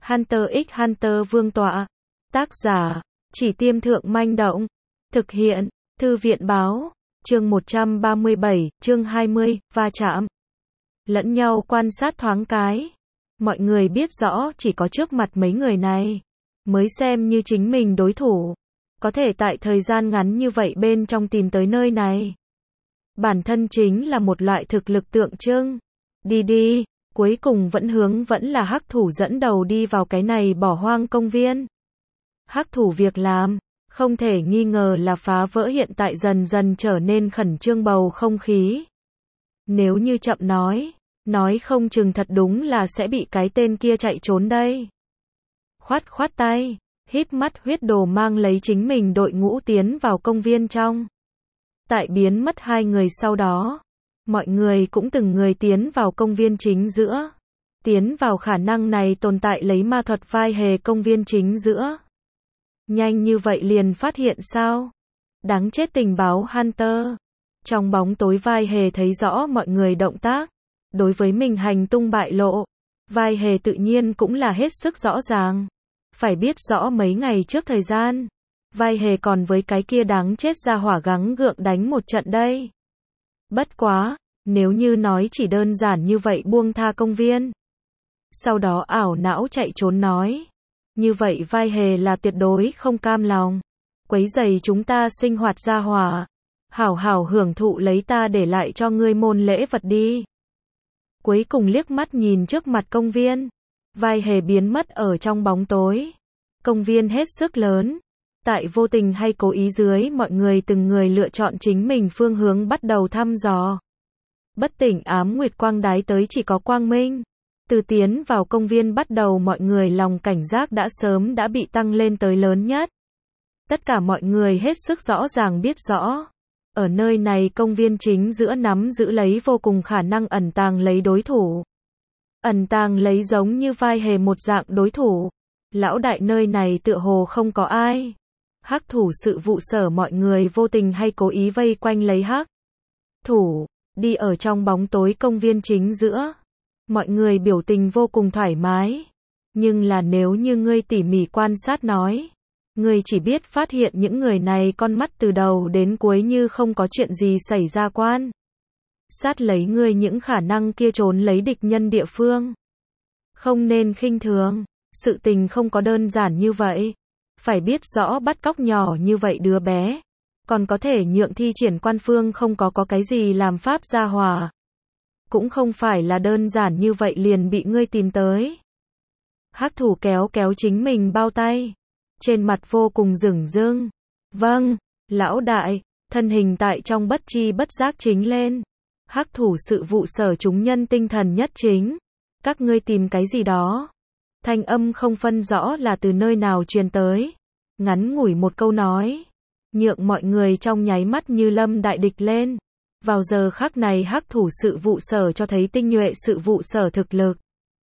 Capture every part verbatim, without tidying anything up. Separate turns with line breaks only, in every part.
Hunter x Hunter Vương tọa. Tác giả, Chỉ Tiêm Thượng Manh Động. Thực hiện, Thư viện Báo. Chương một trăm ba mươi bảy, chương hai mươi, va chạm. Lẫn nhau quan sát thoáng cái. Mọi người biết rõ chỉ có trước mặt mấy người này mới xem như chính mình đối thủ. Có thể tại thời gian ngắn như vậy bên trong tìm tới nơi này. Bản thân chính là một loại thực lực tượng trưng. Đi đi, cuối cùng vẫn hướng vẫn là hắc thủ dẫn đầu đi vào cái này bỏ hoang công viên. Hắc thủ việc làm, không thể nghi ngờ là phá vỡ hiện tại dần dần trở nên khẩn trương bầu không khí. Nếu như chậm nói, nói không chừng thật đúng là sẽ bị cái tên kia chạy trốn đây. Khoát khoát tay, híp mắt huyết đồ mang lấy chính mình đội ngũ tiến vào công viên trong. Tại biến mất hai người sau đó, mọi người cũng từng người tiến vào công viên chính giữa. Tiến vào khả năng này tồn tại lấy ma thuật vai hề công viên chính giữa. Nhanh như vậy liền phát hiện sao? Đáng chết tình báo Hunter. Trong bóng tối vai hề thấy rõ mọi người động tác. Đối với mình hành tung bại lộ, vai hề tự nhiên cũng là hết sức rõ ràng. Phải biết rõ mấy ngày trước thời gian, vai hề còn với cái kia đáng chết ra hỏa gắng gượng đánh một trận đây. Bất quá, nếu như nói chỉ đơn giản như vậy buông tha công viên. Sau đó ảo não chạy trốn nói. Như vậy vai hề là tuyệt đối không cam lòng. Quấy rầy chúng ta sinh hoạt ra hỏa. Hảo hảo hưởng thụ lấy ta để lại cho ngươi môn lễ vật đi. Cuối cùng liếc mắt nhìn trước mặt công viên. Vai hề biến mất ở trong bóng tối. Công viên hết sức lớn. Tại vô tình hay cố ý dưới mọi người từng người lựa chọn chính mình phương hướng bắt đầu thăm dò. Bất tỉnh ám nguyệt quang đái tới chỉ có quang minh. Từ tiến vào công viên bắt đầu mọi người lòng cảnh giác đã sớm đã bị tăng lên tới lớn nhất. Tất cả mọi người hết sức rõ ràng biết rõ. Ở nơi này công viên chính giữa nắm giữ lấy vô cùng khả năng ẩn tàng lấy đối thủ. Ẩn tàng lấy giống như vai hề một dạng đối thủ. Lão đại nơi này tựa hồ không có ai. Hắc thủ sự vụ sở mọi người vô tình hay cố ý vây quanh lấy hắc thủ, đi ở trong bóng tối công viên chính giữa. Mọi người biểu tình vô cùng thoải mái. Nhưng là nếu như ngươi tỉ mỉ quan sát nói, ngươi chỉ biết phát hiện những người này con mắt từ đầu đến cuối như không có chuyện gì xảy ra quan. Sát lấy ngươi những khả năng kia trốn lấy địch nhân địa phương. Không nên khinh thường, sự tình không có đơn giản như vậy. Phải biết rõ bắt cóc nhỏ như vậy đứa bé, còn có thể nhượng thi triển quan phương không có có cái gì làm pháp gia hỏa. Cũng không phải là đơn giản như vậy liền bị ngươi tìm tới. Hắc thủ kéo kéo chính mình bao tay. Trên mặt vô cùng dửng dưng. Vâng, lão đại, thân hình tại trong bất chi bất giác chính lên. Hắc thủ sự vụ sở chúng nhân tinh thần nhất chính. Các ngươi tìm cái gì đó? Thanh âm không phân rõ là từ nơi nào truyền tới. Ngắn ngủi một câu nói. Nhượng mọi người trong nháy mắt như lâm đại địch lên. Vào giờ khắc này hắc thủ sự vụ sở cho thấy tinh nhuệ sự vụ sở thực lực.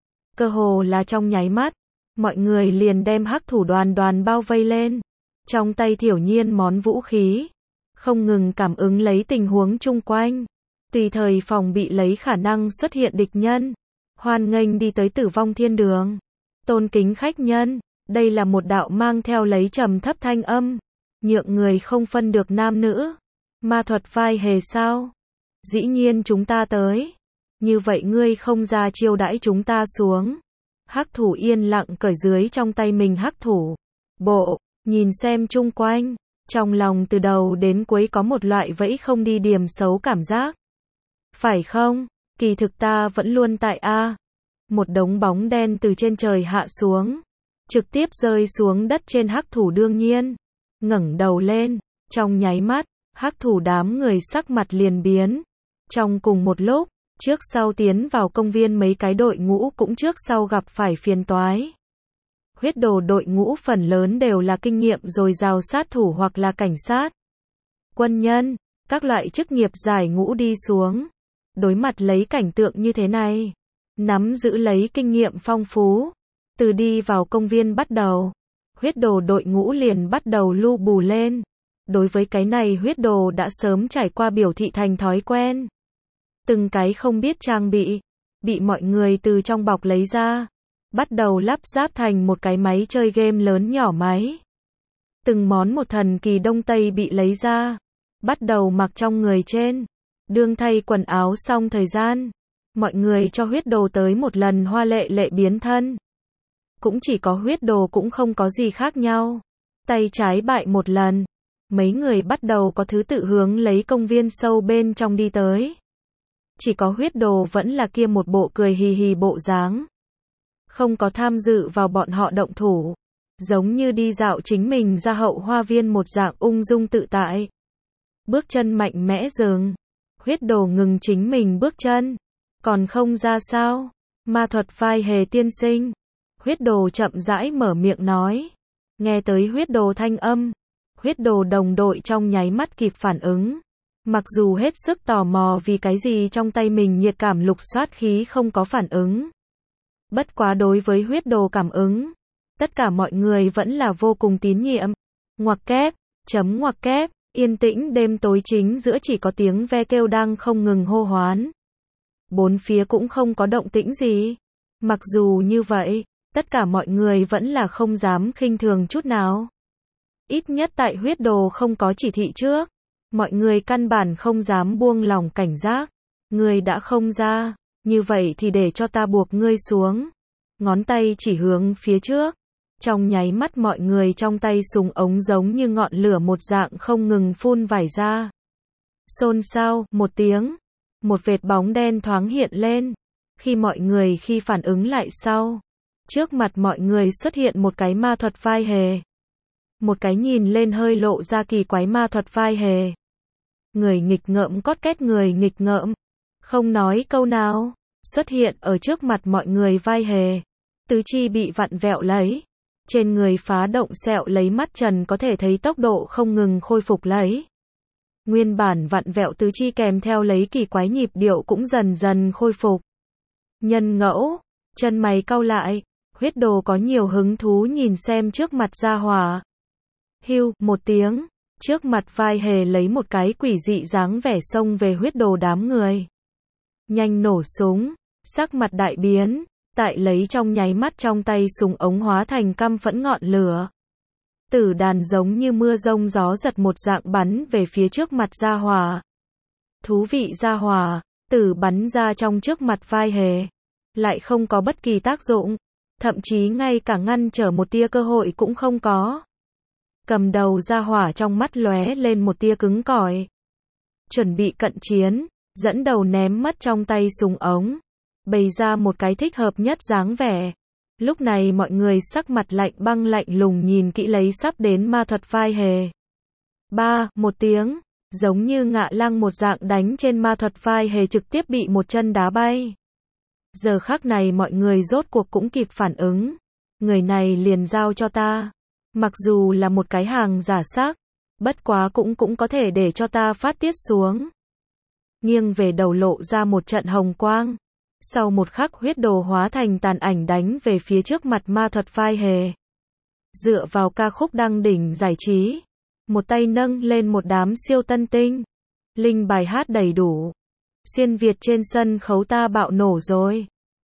Cơ hồ là trong nháy mắt. Mọi người liền đem hắc thủ đoàn đoàn bao vây lên. Trong tay thiểu nhiên món vũ khí. Không ngừng cảm ứng lấy tình huống chung quanh. Tùy thời phòng bị lấy khả năng xuất hiện địch nhân. Hoan nghênh đi tới tử vong thiên đường. Tôn kính khách nhân. Đây là một đạo mang theo lấy trầm thấp thanh âm. Nhượng người không phân được nam nữ. Ma thuật vai hề sao? Dĩ nhiên chúng ta tới. Như vậy ngươi không ra chiêu đãi chúng ta xuống. Hắc thủ yên lặng cởi dưới trong tay mình hắc thủ. Bộ, nhìn xem chung quanh. Trong lòng từ đầu đến cuối có một loại vẫy không đi điểm xấu cảm giác. Phải không? Kỳ thực ta vẫn luôn tại A. Một đống bóng đen từ trên trời hạ xuống. Trực tiếp rơi xuống đất trên hắc thủ đương nhiên. Ngẩng đầu lên. Trong nháy mắt, hắc thủ đám người sắc mặt liền biến. Trong cùng một lúc, trước sau tiến vào công viên mấy cái đội ngũ cũng trước sau gặp phải phiền toái. Huyết đồ đội ngũ phần lớn đều là kinh nghiệm dồi dào sát thủ hoặc là cảnh sát, quân nhân, các loại chức nghiệp giải ngũ đi xuống. Đối mặt lấy cảnh tượng như thế này, nắm giữ lấy kinh nghiệm phong phú. Từ đi vào công viên bắt đầu, huyết đồ đội ngũ liền bắt đầu lu bù lên. Đối với cái này huyết đồ đã sớm trải qua biểu thị thành thói quen. Từng cái không biết trang bị, bị mọi người từ trong bọc lấy ra. bắt đầu lắp ráp thành một cái máy chơi game lớn nhỏ máy. Từng món một thần kỳ đông tây bị lấy ra, bắt đầu mặc trong người trên. Đương thay quần áo xong thời gian, mọi người cho huyết đồ tới một lần hoa lệ lệ biến thân. Cũng chỉ có huyết đồ cũng không có gì khác nhau. Tay trái bại một lần, mấy người bắt đầu có thứ tự hướng lấy công viên sâu bên trong đi tới. Chỉ có huyết đồ vẫn là kia một bộ cười hì hì bộ dáng. Không có tham dự vào bọn họ động thủ. Giống như đi dạo chính mình ra hậu hoa viên một dạng ung dung tự tại. Bước chân mạnh mẽ dừng. Huyết đồ ngừng chính mình bước chân. Còn không ra sao? Ma thuật vai hề tiên sinh. Huyết đồ chậm rãi mở miệng nói. Nghe tới huyết đồ thanh âm. Huyết đồ đồng đội trong nháy mắt kịp phản ứng. Mặc dù hết sức tò mò vì cái gì trong tay mình nhiệt cảm lục soát khí không có phản ứng. Bất quá đối với huyết đồ cảm ứng, tất cả mọi người vẫn là vô cùng tín nhiệm. Ngoặc kép, chấm ngoặc kép, yên tĩnh đêm tối chính giữa chỉ có tiếng ve kêu đang không ngừng hô hoán. Bốn phía cũng không có động tĩnh gì. Mặc dù như vậy, tất cả mọi người vẫn là không dám khinh thường chút nào. Ít nhất tại huyết đồ không có chỉ thị trước, mọi người căn bản không dám buông lỏng cảnh giác. Ngươi đã không ra, như vậy thì để cho ta buộc ngươi xuống. Ngón tay chỉ hướng phía trước. Trong nháy mắt mọi người trong tay súng ống giống như ngọn lửa một dạng không ngừng phun vải ra. Xôn xao, một tiếng. Một vệt bóng đen thoáng hiện lên. Khi mọi người khi phản ứng lại sau. Trước mặt mọi người xuất hiện một cái ma thuật vai hề. Một cái nhìn lên hơi lộ ra kỳ quái ma thuật vai hề. Người nghịch ngợm cót két người nghịch ngợm. Không nói câu nào. Xuất hiện ở trước mặt mọi người vai hề. Tứ chi bị vặn vẹo lấy. Trên người phá động sẹo lấy mắt trần có thể thấy tốc độ không ngừng khôi phục lấy. Nguyên bản vặn vẹo tứ chi kèm theo lấy kỳ quái nhịp điệu cũng dần dần khôi phục. Nhân ngẫu, chân mày cau lại, huyết đồ có nhiều hứng thú nhìn xem trước mặt gia hỏa. Hưu, một tiếng, trước mặt vai hề lấy một cái quỷ dị dáng vẻ xông về huyết đồ đám người. Nhanh nổ súng, sắc mặt đại biến, tại lấy trong nháy mắt trong tay súng ống hóa thành căm phẫn ngọn lửa. Tử đàn giống như mưa rông gió giật một dạng bắn về phía trước mặt gia hỏa. Thú vị gia hỏa, tử bắn ra trong trước mặt vai hề. Lại không có bất kỳ tác dụng, thậm chí ngay cả ngăn trở một tia cơ hội cũng không có. Cầm đầu gia hỏa trong mắt lóe lên một tia cứng cỏi. Chuẩn bị cận chiến, dẫn đầu ném mất trong tay súng ống. Bày ra một cái thích hợp nhất dáng vẻ. Lúc này mọi người sắc mặt lạnh băng lạnh lùng nhìn kỹ lấy sắp đến ma thuật vai hề. Ba, một tiếng, giống như ngạ lăng một dạng đánh trên ma thuật vai hề trực tiếp bị một chân đá bay. Giờ khắc này mọi người rốt cuộc cũng kịp phản ứng. Người này liền giao cho ta. Mặc dù là một cái hàng giả xác, bất quá cũng cũng có thể để cho ta phát tiết xuống. Nghiêng về đầu lộ ra một trận hồng quang. Sau một khắc huyết đồ hóa thành tàn ảnh đánh về phía trước mặt ma thuật vai hề. Dựa vào ca khúc đăng đỉnh giải trí. Một tay nâng lên một đám siêu tân tinh. Linh bài hát đầy đủ. Xuyên Việt trên sân khấu ta bạo nổ rồi.